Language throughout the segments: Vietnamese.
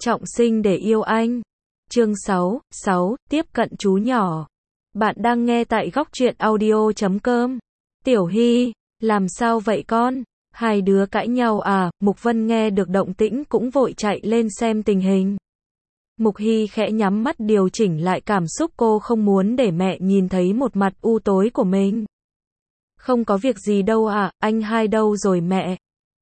Trọng sinh để yêu anh. Chương 6, tiếp cận chú nhỏ. Bạn đang nghe tại góc truyện audio.com. Tiểu Hy, làm sao vậy con? Hai đứa cãi nhau à? Mục Vân nghe được động tĩnh cũng vội chạy lên xem tình hình. Mục Hy khẽ nhắm mắt điều chỉnh lại cảm xúc, cô không muốn để mẹ nhìn thấy một mặt u tối của mình. Không có việc gì đâu à, anh hai đâu rồi mẹ?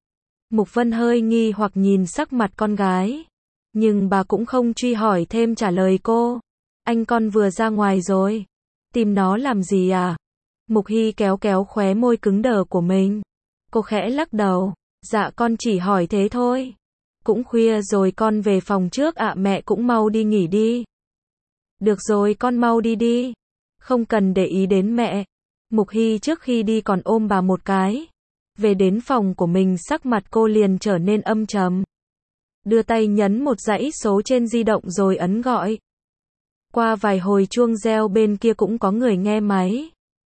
Mục Vân hơi nghi hoặc nhìn sắc mặt con gái. Nhưng bà cũng không truy hỏi thêm, trả lời cô. Anh con vừa ra ngoài rồi. Tìm nó làm gì à? Mục Hy kéo kéo khóe môi cứng đờ của mình. Cô khẽ lắc đầu. Dạ con chỉ hỏi thế thôi. Cũng khuya rồi, con về phòng trước ạ, mẹ cũng mau đi nghỉ đi. Được rồi, con mau đi đi. Không cần để ý đến mẹ. Mục Hy trước khi đi còn ôm bà một cái. Về đến phòng của mình, sắc mặt cô liền trở nên âm trầm. Đưa tay nhấn một dãy số trên di động rồi ấn gọi. Qua vài hồi chuông reo bên kia cũng có người nghe máy.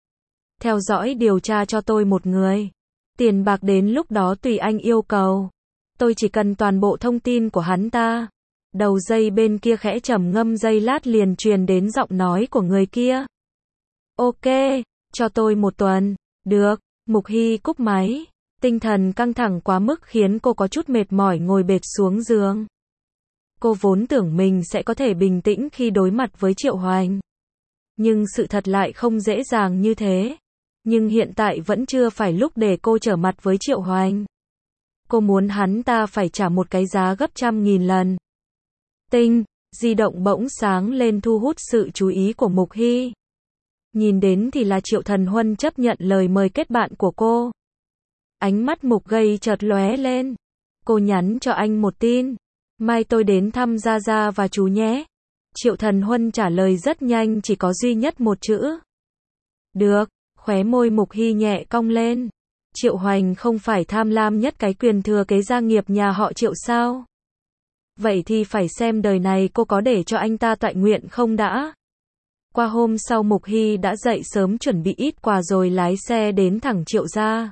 Theo dõi điều tra cho tôi một người. Tiền bạc đến lúc đó tùy anh yêu cầu. Tôi chỉ cần toàn bộ thông tin của hắn ta. Đầu dây bên kia khẽ trầm ngâm giây lát liền truyền đến giọng nói của người kia. Ok, cho tôi một tuần. Được. Mục Hy cúp máy. Tinh thần căng thẳng quá mức khiến cô có chút mệt mỏi ngồi bệt xuống giường. Cô vốn tưởng mình sẽ có thể bình tĩnh khi đối mặt với Triệu Hoành. Nhưng sự thật lại không dễ dàng như thế. Nhưng hiện tại vẫn chưa phải lúc để cô trở mặt với Triệu Hoành. Cô muốn hắn ta phải trả một cái giá gấp 100.000 lần. Tinh, di động bỗng sáng lên thu hút sự chú ý của Mục Hy. Nhìn đến thì là Triệu Thần Huân chấp nhận lời mời kết bạn của cô. Ánh mắt Mục Gây chợt lóe lên. Cô nhắn cho anh một tin. Mai tôi đến thăm Gia Gia và chú nhé. Triệu Thần Huân trả lời rất nhanh, chỉ có duy nhất một chữ. Được. Khóe môi Mục Hy nhẹ cong lên. Triệu Hoành không phải tham lam nhất cái quyền thừa kế gia nghiệp nhà họ Triệu sao? Vậy thì phải xem đời này cô có để cho anh ta toại nguyện không đã. Qua hôm sau Mục Hy đã dậy sớm chuẩn bị ít quà rồi lái xe đến thẳng Triệu gia.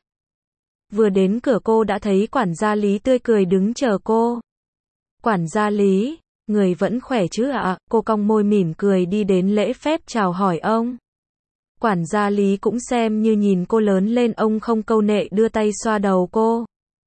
Vừa đến cửa cô đã thấy quản gia Lý tươi cười đứng chờ cô. Quản gia Lý, người vẫn khỏe chứ ạ? Cô cong môi mỉm cười đi đến lễ phép chào hỏi ông. Quản gia Lý cũng xem như nhìn cô lớn lên, ông không câu nệ đưa tay xoa đầu cô.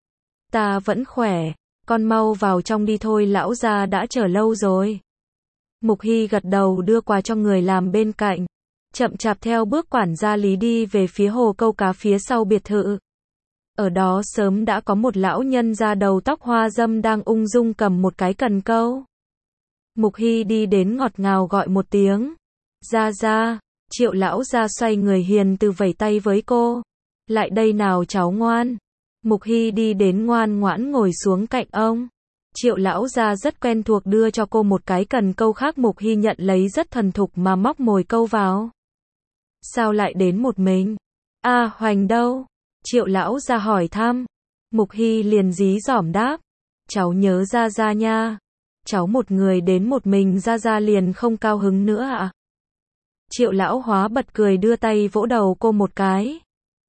Ta vẫn khỏe, con mau vào trong đi thôi, lão gia đã chờ lâu rồi. Mục Hy gật đầu đưa quà cho người làm bên cạnh. Chậm chạp theo bước quản gia Lý đi về phía hồ câu cá phía sau biệt thự. Ở đó sớm đã có một lão nhân da đầu tóc hoa râm đang ung dung cầm một cái cần câu. Mục Hy đi đến ngọt ngào gọi một tiếng. Gia Gia. Triệu lão gia xoay người hiền từ vẫy tay với cô. Lại đây nào cháu ngoan. Mục Hy đi đến ngoan ngoãn ngồi xuống cạnh ông. Triệu lão gia rất quen thuộc đưa cho cô một cái cần câu khác, Mục Hy nhận lấy rất thuần thục mà móc mồi câu vào. Sao lại đến một mình? À, Hoành đâu? Triệu lão gia hỏi thăm. Mục Hy liền dí dỏm đáp. Cháu nhớ Gia Gia nha. Cháu một người đến một mình, Gia Gia liền không cao hứng nữa ạ. Triệu lão hóa bật cười đưa tay vỗ đầu cô một cái.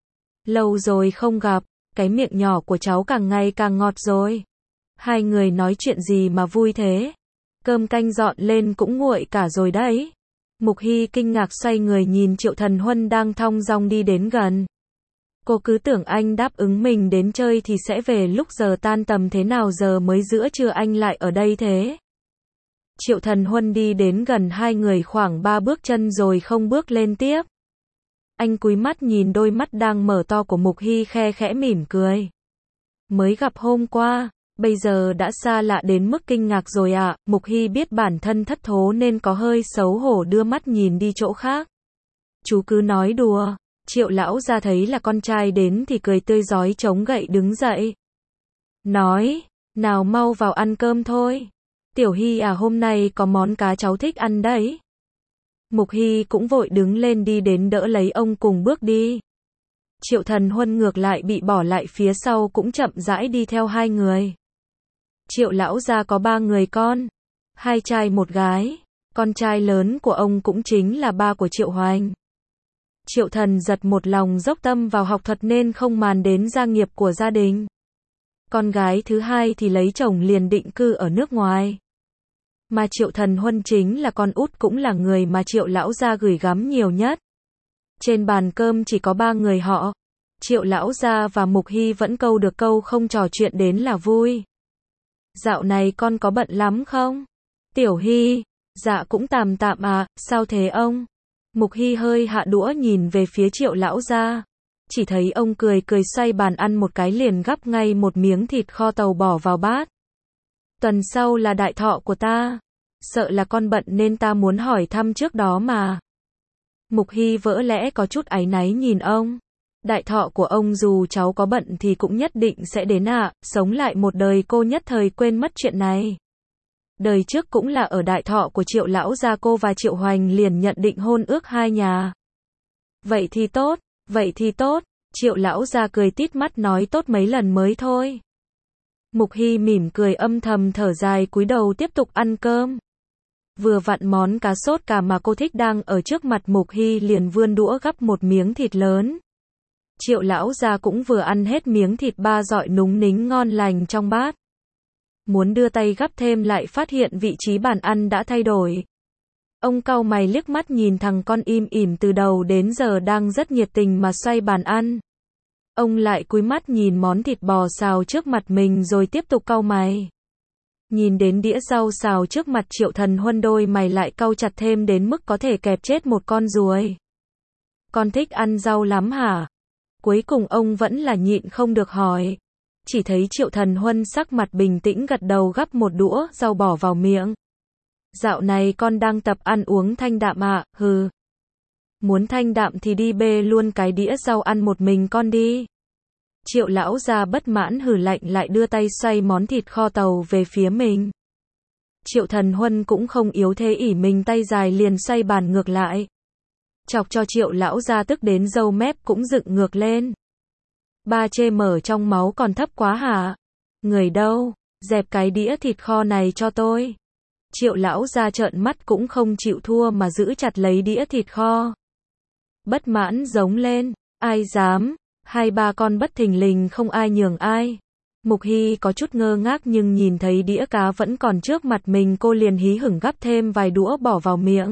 Lâu rồi không gặp, cái miệng nhỏ của cháu càng ngày càng ngọt rồi. Hai người nói chuyện gì mà vui thế? Cơm canh dọn lên cũng nguội cả rồi đấy. Mục Hy kinh ngạc xoay người nhìn Triệu Thần Huân đang thong dong đi đến gần. Cô cứ tưởng anh đáp ứng mình đến chơi thì sẽ về lúc giờ tan tầm, thế nào giờ mới giữa trưa anh lại ở đây thế? Triệu Thần Huân đi đến gần hai người khoảng 3 bước chân rồi không bước lên tiếp. Anh cúi mắt nhìn đôi mắt đang mở to của Mục Hy, khe khẽ mỉm cười. Mới gặp hôm qua, bây giờ đã xa lạ đến mức kinh ngạc rồi ạ. Mục Hy biết bản thân thất thố nên có hơi xấu hổ đưa mắt nhìn đi chỗ khác. Chú cứ nói đùa. Triệu lão ra thấy là con trai đến thì cười tươi rói chống gậy đứng dậy. Nói, nào mau vào ăn cơm thôi. Tiểu Hy à, hôm nay có món cá cháu thích ăn đấy. Mục Hy cũng vội đứng lên đi đến đỡ lấy ông cùng bước đi. Triệu Thần Huân ngược lại bị bỏ lại phía sau cũng chậm rãi đi theo hai người. Triệu lão gia có 3 người con. 2 trai 1 gái. Con trai lớn của ông cũng chính là ba của Triệu Hoành. Triệu Thần giật một lòng dốc tâm vào học thuật nên không màng đến gia nghiệp của gia đình. Con gái thứ hai thì lấy chồng liền định cư ở nước ngoài. Mà Triệu Thần Huân chính là con út cũng là người mà Triệu lão gia gửi gắm nhiều nhất. Trên bàn cơm chỉ có 3 người họ. Triệu lão gia và Mục Hy vẫn câu được câu không trò chuyện đến là vui. Dạo này con có bận lắm không? Tiểu Hy, dạ cũng tạm tạm à, sao thế ông? Mục Hy hơi hạ đũa nhìn về phía Triệu lão gia. Chỉ thấy ông cười cười xoay bàn ăn một cái liền gắp ngay một miếng thịt kho tàu bỏ vào bát. Tuần sau là đại thọ của ta. Sợ là con bận nên ta muốn hỏi thăm trước đó mà. Mục Hy vỡ lẽ có chút áy náy nhìn ông. Đại thọ của ông dù cháu có bận thì cũng nhất định sẽ đến ạ, sống lại một đời cô nhất thời quên mất chuyện này. Đời trước cũng là ở đại thọ của Triệu lão gia cô và Triệu Hoành liền nhận định hôn ước hai nhà. Vậy thì tốt, vậy thì tốt, Triệu lão gia cười tít mắt nói tốt mấy lần mới thôi. Mục Hy mỉm cười âm thầm thở dài cúi đầu tiếp tục ăn cơm. Vừa vặn món cá sốt cà mà cô thích đang ở trước mặt Mục Hy liền vươn đũa gắp một miếng thịt lớn. Triệu lão gia cũng vừa ăn hết miếng thịt ba dọi núng nính ngon lành trong bát. Muốn đưa tay gắp thêm lại phát hiện vị trí bàn ăn đã thay đổi. Ông cau mày liếc mắt nhìn thằng con im ỉm từ đầu đến giờ đang rất nhiệt tình mà xoay bàn ăn. Ông lại cúi mắt nhìn món thịt bò xào trước mặt mình rồi tiếp tục cau mày. Nhìn đến đĩa rau xào trước mặt Triệu Thần Huân đôi mày lại cau chặt thêm đến mức có thể kẹp chết một con ruồi. Con thích ăn rau lắm hả? Cuối cùng ông vẫn là nhịn không được hỏi. Chỉ thấy Triệu Thần Huân sắc mặt bình tĩnh gật đầu gắp một đũa rau bỏ vào miệng. Dạo này con đang tập ăn uống thanh đạm ạ, hừ. Muốn thanh đạm thì đi bê luôn cái đĩa rau ăn một mình con đi. Triệu lão gia bất mãn hừ lạnh lại đưa tay xoay món thịt kho tàu về phía mình. Triệu Thần Huân cũng không yếu thế ỉ mình tay dài liền xoay bàn ngược lại. Chọc cho Triệu lão gia tức đến râu mép cũng dựng ngược lên. Ba chê mở trong máu còn thấp quá hả? Người đâu? Dẹp cái đĩa thịt kho này cho tôi. Triệu lão gia trợn mắt cũng không chịu thua mà giữ chặt lấy đĩa thịt kho. Bất mãn giống lên. Ai dám? Hai ba con bất thình lình không ai nhường ai. Mục Hy có chút ngơ ngác nhưng nhìn thấy đĩa cá vẫn còn trước mặt mình cô liền hí hửng gắp thêm vài đũa bỏ vào miệng.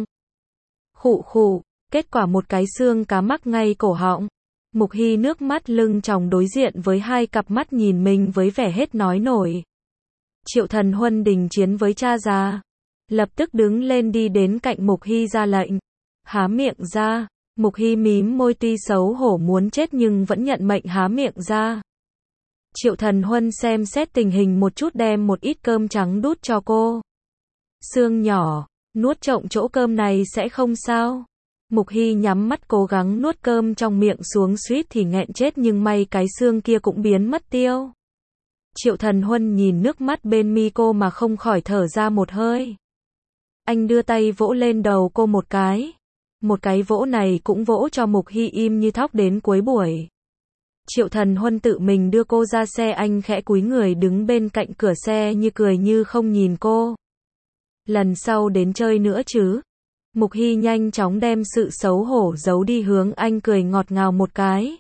Khụ khụ, kết quả một cái xương cá mắc ngay cổ họng. Mục Hy nước mắt lưng tròng đối diện với hai cặp mắt nhìn mình với vẻ hết nói nổi. Triệu Thần Huân đình chiến với cha già. Lập tức đứng lên đi đến cạnh Mục Hy ra lệnh. Há miệng ra. Mục Hy mím môi tuy xấu hổ muốn chết nhưng vẫn nhận mệnh há miệng ra. Triệu Thần Huân xem xét tình hình một chút đem một ít cơm trắng đút cho cô. Xương nhỏ, nuốt trộm chỗ cơm này sẽ không sao. Mục Hy nhắm mắt cố gắng nuốt cơm trong miệng xuống suýt thì nghẹn chết nhưng may cái xương kia cũng biến mất tiêu. Triệu Thần Huân nhìn nước mắt bên mi cô mà không khỏi thở ra một hơi. Anh đưa tay vỗ lên đầu cô một cái. Một cái vỗ này cũng vỗ cho Mục Hy im như thóc đến cuối buổi. Triệu Thần Huân tự mình đưa cô ra xe anh khẽ cúi người đứng bên cạnh cửa xe như cười như không nhìn cô. Lần sau đến chơi nữa chứ. Mục Hy nhanh chóng đem sự xấu hổ giấu đi hướng anh cười ngọt ngào một cái.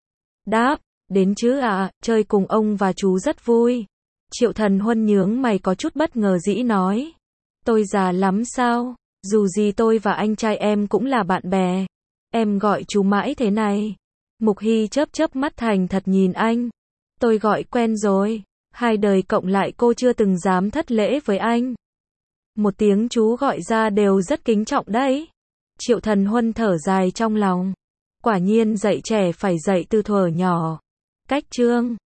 Đáp, đến chứ ạ, chơi cùng ông và chú rất vui. Triệu Thần Huân nhướng mày có chút bất ngờ dĩ nói. Tôi già lắm sao? Dù gì tôi và anh trai em cũng là bạn bè. Em gọi chú mãi thế này. Mục Hy chớp chớp mắt thành thật nhìn anh. Tôi gọi quen rồi. Hai đời cộng lại cô chưa từng dám thất lễ với anh. Một tiếng chú gọi ra đều rất kính trọng đấy. Triệu Thần Huân thở dài trong lòng. Quả nhiên dạy trẻ phải dạy từ thuở nhỏ. Cách chương